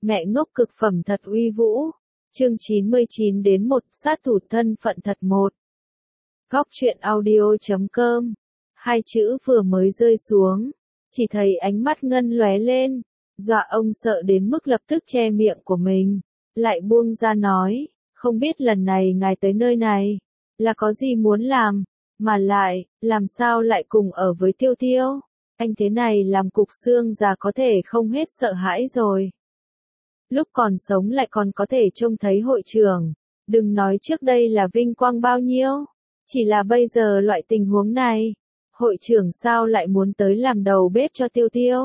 Mẹ ngốc cực phẩm thật uy vũ. Chương 99 đến 1 sát thủ thân phận thật 1. Góc truyện audio.com. Hai chữ vừa mới rơi xuống, chỉ thấy ánh mắt Ngân lóe lên, dọa ông sợ đến mức lập tức che miệng của mình, lại buông ra nói, không biết lần này ngài tới nơi này, là có gì muốn làm, mà lại, làm sao lại cùng ở với Tiêu Tiêu, anh thế này làm cục xương già có thể không hết sợ hãi rồi. Lúc còn sống lại còn có thể trông thấy hội trưởng, đừng nói trước đây là vinh quang bao nhiêu, chỉ là bây giờ loại tình huống này, hội trưởng sao lại muốn tới làm đầu bếp cho Tiêu Tiêu.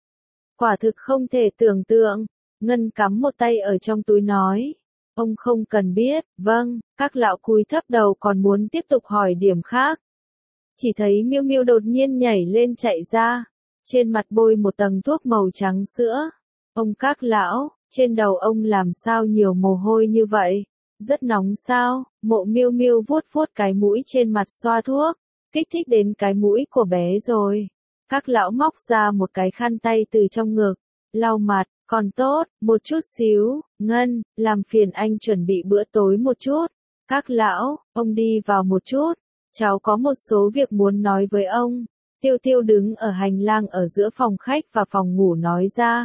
Quả thực không thể tưởng tượng, Ngân cắm một tay ở trong túi nói, ông không cần biết, vâng, các lão cúi thấp đầu còn muốn tiếp tục hỏi điểm khác. Chỉ thấy Miêu Miêu đột nhiên nhảy lên chạy ra, trên mặt bôi một tầng thuốc màu trắng sữa. Ông các lão, trên đầu ông làm sao nhiều mồ hôi như vậy? Rất nóng sao? Mộ Miêu Miêu vuốt vuốt cái mũi trên mặt xoa thuốc, kích thích đến cái mũi của bé rồi. Các lão móc ra một cái khăn tay từ trong ngực, lau mặt, còn tốt, một chút xíu, Ngân, làm phiền anh chuẩn bị bữa tối một chút. Các lão, ông đi vào một chút, cháu có một số việc muốn nói với ông. Tiêu Tiêu đứng ở hành lang ở giữa phòng khách và phòng ngủ nói ra.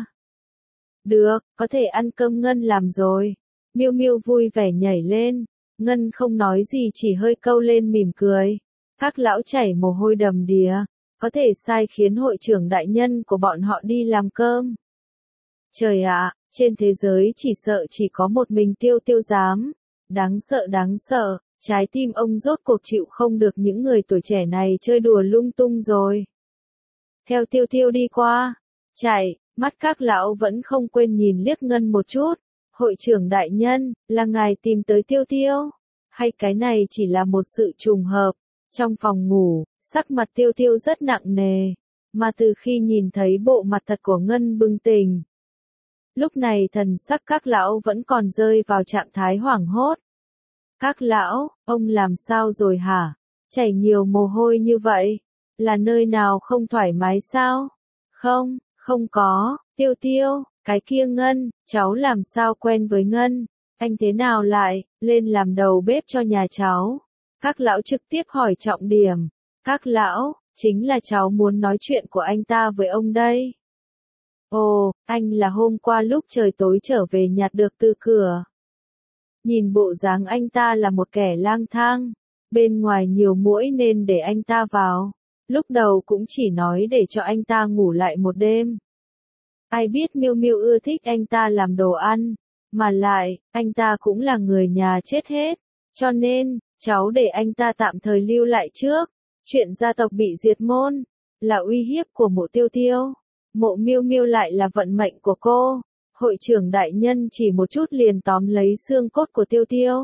Được, có thể ăn cơm Ngân làm rồi. Miêu Miêu vui vẻ nhảy lên, Ngân không nói gì chỉ hơi câu lên mỉm cười. Các lão chảy mồ hôi đầm đìa, có thể sai khiến hội trưởng đại nhân của bọn họ đi làm cơm. Trời ạ, trên thế giới chỉ sợ chỉ có một mình Tiêu Tiêu dám. Đáng sợ, trái tim ông rốt cuộc chịu không được những người tuổi trẻ này chơi đùa lung tung rồi. Theo Tiêu Tiêu đi qua, chạy, mắt các lão vẫn không quên nhìn liếc Ngân một chút. Hội trưởng đại nhân, là ngài tìm tới Tiêu Tiêu? Hay cái này chỉ là một sự trùng hợp? Trong phòng ngủ, sắc mặt Tiêu Tiêu rất nặng nề, mà từ khi nhìn thấy bộ mặt thật của Ngân bừng tỉnh. Lúc này thần sắc các lão vẫn còn rơi vào trạng thái hoảng hốt. Các lão, ông làm sao rồi hả? Chảy nhiều mồ hôi như vậy, là nơi nào không thoải mái sao? Không có, Tiêu Tiêu, cái kia Ngân, cháu làm sao quen với Ngân, anh thế nào lại, lên làm đầu bếp cho nhà cháu? Các lão trực tiếp hỏi trọng điểm, các lão, chính là cháu muốn nói chuyện của anh ta với ông đây. Ồ, anh là hôm qua lúc trời tối trở về nhặt được từ cửa. Nhìn bộ dáng anh ta là một kẻ lang thang, bên ngoài nhiều muỗi nên để anh ta vào, lúc đầu cũng chỉ nói để cho anh ta ngủ lại một đêm. Ai biết Miêu Miêu ưa thích anh ta làm đồ ăn, mà lại, anh ta cũng là người nhà chết hết, cho nên, cháu để anh ta tạm thời lưu lại trước. Chuyện gia tộc bị diệt môn, là uy hiếp của Mộ Tiêu Tiêu. Mộ Miêu Miêu lại là vận mệnh của cô. Hội trưởng đại nhân chỉ một chút liền tóm lấy xương cốt của Tiêu Tiêu.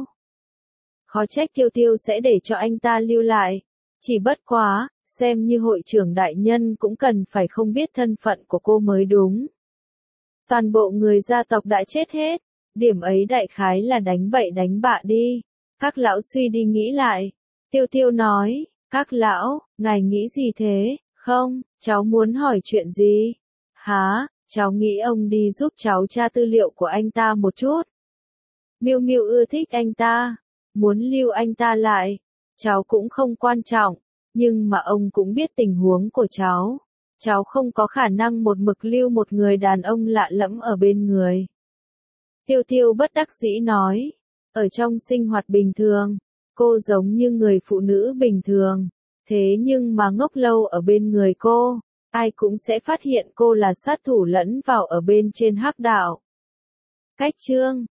Khó trách Tiêu Tiêu sẽ để cho anh ta lưu lại. Chỉ bất quá, xem như hội trưởng đại nhân cũng cần phải không biết thân phận của cô mới đúng. Toàn bộ người gia tộc đã chết hết, điểm ấy đại khái là đánh bậy đánh bạ đi. Các lão suy đi nghĩ lại. Tiêu Tiêu nói, các lão, ngài nghĩ gì thế? Không, cháu muốn hỏi chuyện gì? Hả, cháu nghĩ ông đi giúp cháu tra tư liệu của anh ta một chút. Miêu Miêu ưa thích anh ta, muốn lưu anh ta lại. Cháu cũng không quan trọng, nhưng mà ông cũng biết tình huống của cháu. Cháu không có khả năng một mực lưu một người đàn ông lạ lẫm ở bên người. Tiêu Tiêu bất đắc dĩ nói, ở trong sinh hoạt bình thường, cô giống như người phụ nữ bình thường, thế nhưng mà ngốc lâu ở bên người cô, ai cũng sẽ phát hiện cô là sát thủ lẫn vào ở bên trên hắc đạo. Cách chương